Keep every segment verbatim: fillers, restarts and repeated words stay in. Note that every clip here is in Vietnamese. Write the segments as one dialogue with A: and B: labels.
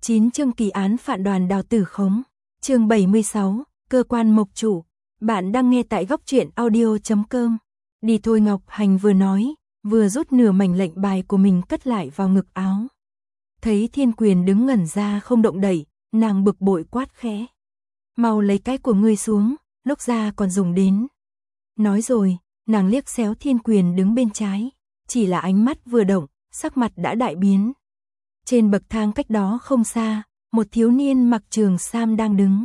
A: chín chương kỳ án phản đoàn Đào Tử Khống. Chương bảy mươi sáu, cơ quan mộc chủ. Bạn đang nghe tại góc truyện audio chấm com. Đi thôi, Ngọc Hành vừa nói, vừa rút nửa mảnh lệnh bài của mình cất lại vào ngực áo. Thấy Thiên Quyền đứng ngẩn ra không động đậy, nàng bực bội quát khẽ. Mau lấy cái của ngươi xuống, lúc ra còn dùng đến. Nói rồi, nàng liếc xéo Thiên Quyền đứng bên trái, chỉ là ánh mắt vừa động, sắc mặt đã đại biến. Trên bậc thang cách đó không xa, một thiếu niên mặc trường sam đang đứng.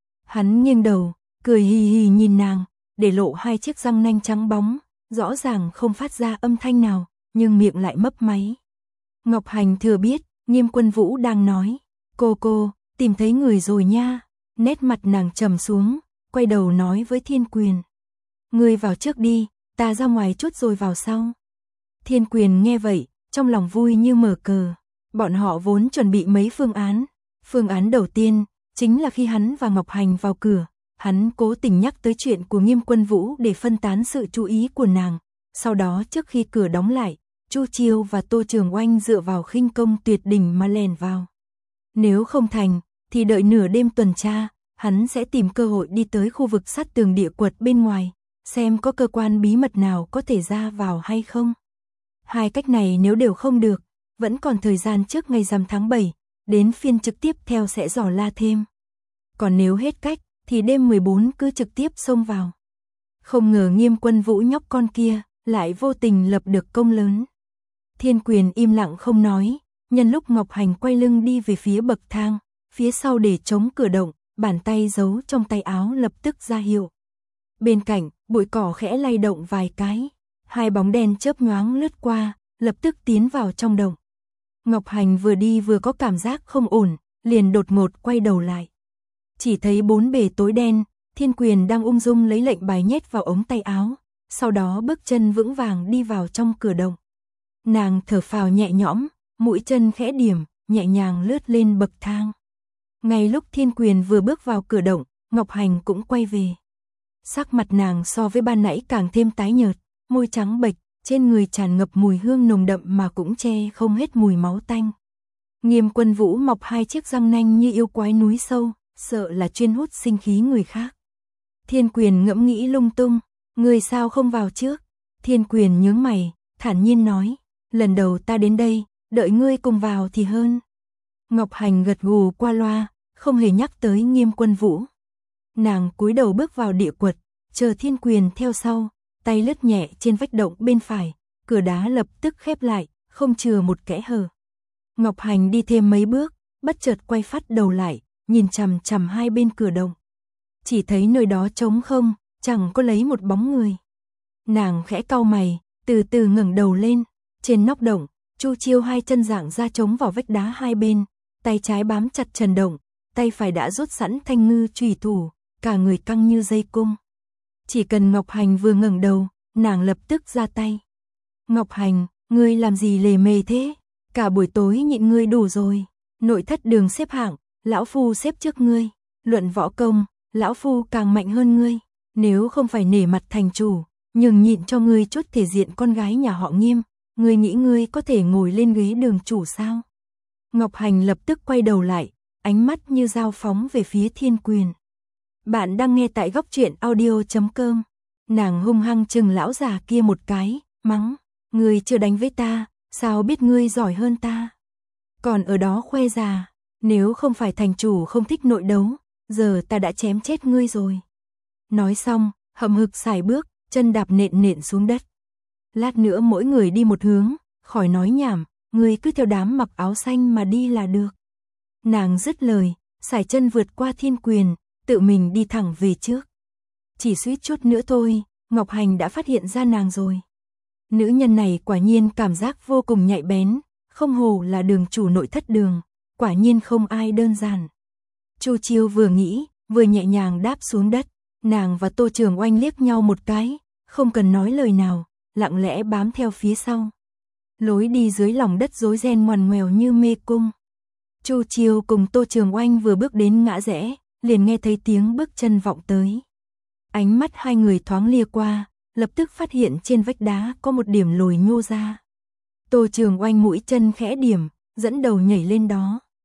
A: Hắn nghiêng đầu, cười hì hì nhìn nàng, để lộ hai chiếc răng nanh trắng bóng, rõ ràng không phát ra âm thanh nào, nhưng miệng lại mấp máy. Ngọc Hành thừa biết, Nghiêm Quân Vũ đang nói, cô cô, tìm thấy người rồi nha. Nét mặt nàng trầm xuống, quay đầu nói với Thiên Quyền. Ngươi vào trước đi, ta ra ngoài chút rồi vào sau. Thiên Quyền nghe vậy, trong lòng vui như mở cờ. Bọn họ vốn chuẩn bị mấy phương án. Phương án đầu tiên, chính là khi hắn và Ngọc Hành vào cửa, hắn cố tình nhắc tới chuyện của Nghiêm Quân Vũ để phân tán sự chú ý của nàng. Sau đó trước khi cửa đóng lại, Chu Chiêu và Tô Trường Oanh dựa vào khinh công tuyệt đỉnh mà lèn vào. Nếu không thành, thì đợi nửa đêm tuần tra, hắn sẽ tìm cơ hội đi tới khu vực sát tường địa quật bên ngoài, xem có cơ quan bí mật nào có thể ra vào hay không. Hai cách này nếu đều không được, vẫn còn thời gian trước ngày rằm tháng bảy, đến phiên trực tiếp theo sẽ dò la thêm. Còn nếu hết cách, thì đêm mười bốn cứ trực tiếp xông vào. Không ngờ Nghiêm Quân Vũ nhóc con kia, lại vô tình lập được công lớn. Thiên Quyền im lặng không nói, nhân lúc Ngọc Hành quay lưng đi về phía bậc thang, phía sau để chống cửa động, bàn tay giấu trong tay áo lập tức ra hiệu. Bên cạnh, bụi cỏ khẽ lay động vài cái, hai bóng đen chớp nhoáng lướt qua, lập tức tiến vào trong động. Ngọc Hành vừa đi vừa có cảm giác không ổn, liền đột ngột quay đầu lại. Chỉ thấy bốn bề tối đen, Thiên Quyền đang ung dung lấy lệnh bài nhét vào ống tay áo, sau đó bước chân vững vàng đi vào trong cửa động. Nàng thở phào nhẹ nhõm, mũi chân khẽ điểm, nhẹ nhàng lướt lên bậc thang. Ngay lúc Thiên Quyền vừa bước vào cửa động, Ngọc Hành cũng quay về. Sắc mặt nàng so với ban nãy càng thêm tái nhợt, môi trắng bệch, trên người tràn ngập mùi hương nồng đậm mà cũng che không hết mùi máu tanh. Nghiêm Quân Vũ mọc hai chiếc răng nanh như yêu quái núi sâu, sợ là chuyên hút sinh khí người khác. Thiên Quyền ngẫm nghĩ lung tung, người sao không vào trước? Thiên Quyền nhướng mày, thản nhiên nói, lần đầu ta đến đây, đợi ngươi cùng vào thì hơn. Ngọc Hành gật gù qua loa, không hề nhắc tới Nghiêm Quân Vũ. Nàng cúi đầu bước vào địa quật, chờ Thiên Quyền theo sau, tay lướt nhẹ trên vách động bên phải, cửa đá lập tức khép lại, không chừa một kẽ hở. Ngọc Hành đi thêm mấy bước, bất chợt quay phát đầu lại, nhìn chằm chằm hai bên cửa động. Chỉ thấy nơi đó trống không, chẳng có lấy một bóng người. Nàng khẽ cau mày, từ từ ngẩng đầu lên, trên nóc động, Chu Chiêu hai chân giãng ra chống vào vách đá hai bên, tay trái bám chặt trần động, tay phải đã rút sẵn thanh ngư chùy thủ, cả người căng như dây cung. Chỉ cần Ngọc Hành vừa ngẩng đầu, nàng lập tức ra tay. Ngọc Hành, ngươi làm gì lề mề thế? Cả buổi tối nhịn ngươi đủ rồi. Nội thất đường xếp hạng, lão phu xếp trước ngươi. Luận võ công, lão phu càng mạnh hơn ngươi. Nếu không phải nể mặt thành chủ, nhường nhịn cho ngươi chút thể diện con gái nhà họ Nghiêm, ngươi nghĩ ngươi có thể ngồi lên ghế đường chủ sao? Ngọc Hành lập tức quay đầu lại, ánh mắt như dao phóng về phía Thiên Quyền. Bạn đang nghe tại góc truyện audio chấm com. Nàng hung hăng chừng lão già kia một cái, mắng, ngươi chưa đánh với ta, sao biết ngươi giỏi hơn ta? Còn ở đó khoe già, nếu không phải thành chủ không thích nội đấu, giờ ta đã chém chết ngươi rồi. Nói xong, hậm hực sải bước, chân đạp nện nện xuống đất. Lát nữa mỗi người đi một hướng, khỏi nói nhảm, ngươi cứ theo đám mặc áo xanh mà đi là được. Nàng dứt lời, sải chân vượt qua Thiên Quyền, tự mình đi thẳng về trước. Chỉ suýt chút nữa thôi, Ngọc Hành đã phát hiện ra nàng rồi. Nữ nhân này quả nhiên cảm giác vô cùng nhạy bén, không hổ là đường chủ nội thất đường, quả nhiên không ai đơn giản. Chu Chiêu vừa nghĩ, vừa nhẹ nhàng đáp xuống đất, nàng và Tô Trường Oanh liếc nhau một cái, không cần nói lời nào, lặng lẽ bám theo phía sau. Lối đi dưới lòng đất rối ren ngoằn ngoèo như mê cung. Chu Chiêu cùng Tô Trường Oanh vừa bước đến ngã rẽ, liền nghe thấy tiếng bước chân vọng tới. Ánh mắt hai người thoáng lia qua, lập tức phát hiện trên vách đá có một điểm lồi nhô ra. Tô Trường Oanh mũi chân khẽ điểm, dẫn đầu nhảy lên đó.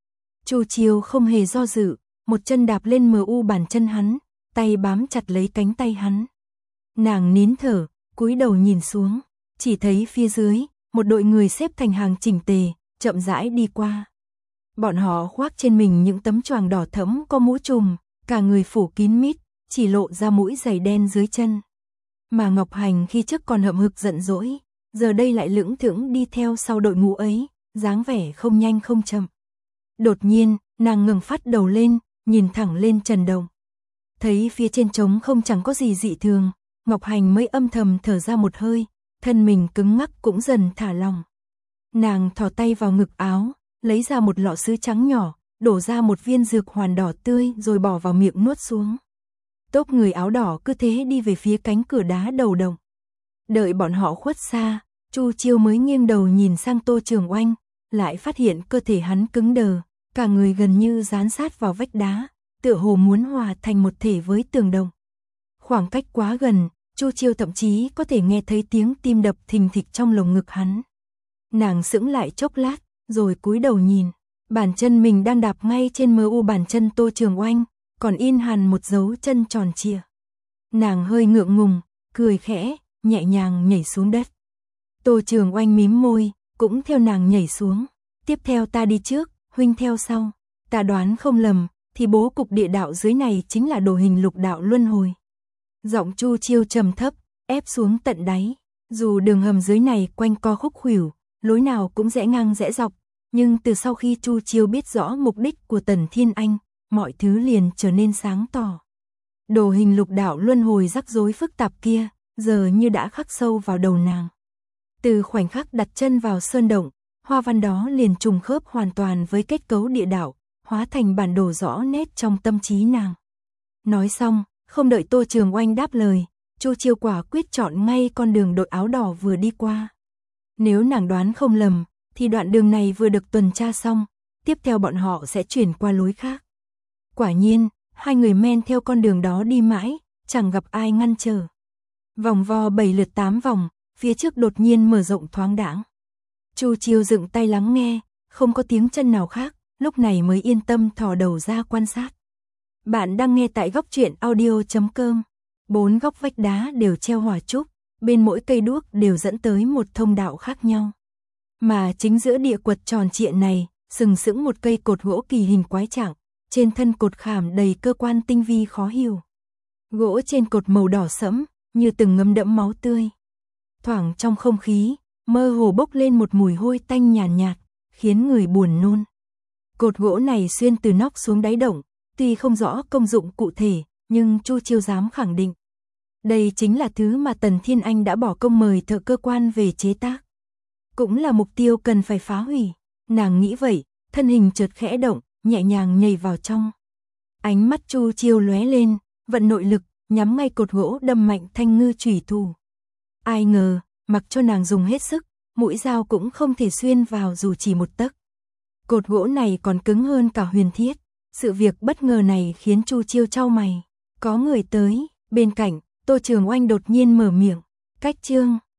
A: Chu Chiêu không hề do dự, một chân đạp lên mờ u bàn chân hắn, tay bám chặt lấy cánh tay hắn. Nàng nín thở, cúi đầu nhìn xuống, chỉ thấy phía dưới, một đội người xếp thành hàng chỉnh tề, chậm rãi đi qua. Bọn họ khoác trên mình những tấm choàng đỏ thẫm có mũ trùm, cả người phủ kín mít, chỉ lộ ra mũi giày đen dưới chân. Mà Ngọc Hành khi trước còn hậm hực giận dỗi, giờ đây lại lững thững đi theo sau đội ngũ ấy, dáng vẻ không nhanh không chậm. Đột nhiên, nàng ngẩng phát đầu lên, nhìn thẳng lên Trần Động. Thấy phía trên trống không chẳng có gì dị thường, Ngọc Hành mới âm thầm thở ra một hơi, thân mình cứng ngắc cũng dần thả lỏng. Nàng thò tay vào ngực áo, lấy ra một lọ sứ trắng nhỏ, đổ ra một viên dược hoàn đỏ tươi rồi bỏ vào miệng nuốt xuống. Tốp người áo đỏ cứ thế đi về phía cánh cửa đá đầu động. Đợi bọn họ khuất xa, Chu Chiêu mới nghiêng đầu nhìn sang Tô Trường Oanh, lại phát hiện cơ thể hắn cứng đờ, cả người gần như dán sát vào vách đá, tựa hồ muốn hòa thành một thể với tường động. Khoảng cách quá gần, Chu Chiêu thậm chí có thể nghe thấy tiếng tim đập thình thịch trong lồng ngực hắn. Nàng sững lại chốc lát, rồi cúi đầu nhìn, bàn chân mình đang đạp ngay trên mờ u bàn chân Tô Trường Oanh, còn in hằn một dấu chân tròn trịa. Nàng hơi ngượng ngùng, cười khẽ, nhẹ nhàng nhảy xuống đất. Tô Trường Oanh mím môi, cũng theo nàng nhảy xuống. Tiếp theo ta đi trước, huynh theo sau. Ta đoán không lầm, thì bố cục địa đạo dưới này chính là đồ hình lục đạo luân hồi. Giọng Chu Chiêu trầm thấp, ép xuống tận đáy. Dù đường hầm dưới này quanh co khúc khuỷu, lối nào cũng rẽ ngang rẽ dọc, nhưng từ sau khi Chu Chiêu biết rõ mục đích của Tần Thiên Anh, mọi thứ liền trở nên sáng tỏ. Đồ hình lục đạo luân hồi rắc rối phức tạp kia, giờ như đã khắc sâu vào đầu nàng. Từ khoảnh khắc đặt chân vào sơn động, hoa văn đó liền trùng khớp hoàn toàn với kết cấu địa đạo, hóa thành bản đồ rõ nét trong tâm trí nàng. Nói xong, không đợi Tô Trường Oanh đáp lời, Chu Chiêu quả quyết chọn ngay con đường đội áo đỏ vừa đi qua. Nếu nàng đoán không lầm, thì đoạn đường này vừa được tuần tra xong, tiếp theo bọn họ sẽ chuyển qua lối khác. Quả nhiên, hai người men theo con đường đó đi mãi, chẳng gặp ai ngăn trở. Vòng vo bảy lượt tám vòng, phía trước đột nhiên mở rộng thoáng đãng. Chu Chiêu dựng tay lắng nghe, không có tiếng chân nào khác, lúc này mới yên tâm thò đầu ra quan sát. Bạn đang nghe tại góc truyện audio chấm com. Bốn góc vách đá đều treo hỏa trúc, bên mỗi cây đuốc đều dẫn tới một thông đạo khác nhau. Mà chính giữa địa quật tròn trịa này, sừng sững một cây cột gỗ kỳ hình quái trạng, trên thân cột khảm đầy cơ quan tinh vi khó hiểu. Gỗ trên cột màu đỏ sẫm, như từng ngấm đẫm máu tươi. Thoảng trong không khí, mơ hồ bốc lên một mùi hôi tanh nhàn nhạt, nhạt, khiến người buồn nôn. Cột gỗ này xuyên từ nóc xuống đáy động, tuy không rõ công dụng cụ thể, nhưng Chu Chiêu dám khẳng định. Đây chính là thứ mà Tần Thiên Anh đã bỏ công mời thợ cơ quan về chế tác. Cũng là mục tiêu cần phải phá hủy. Nàng nghĩ vậy, thân hình chợt khẽ động, nhẹ nhàng nhảy vào trong. Ánh mắt Chu Chiêu lóe lên, vận nội lực, nhắm ngay cột gỗ đâm mạnh thanh ngư chủy thủ. Ai ngờ, mặc cho nàng dùng hết sức, mũi dao cũng không thể xuyên vào dù chỉ một tấc. Cột gỗ này còn cứng hơn cả huyền thiết. Sự việc bất ngờ này khiến Chu Chiêu chau mày. Có người tới, bên cạnh, Tô Trường Oanh đột nhiên mở miệng. Cách chương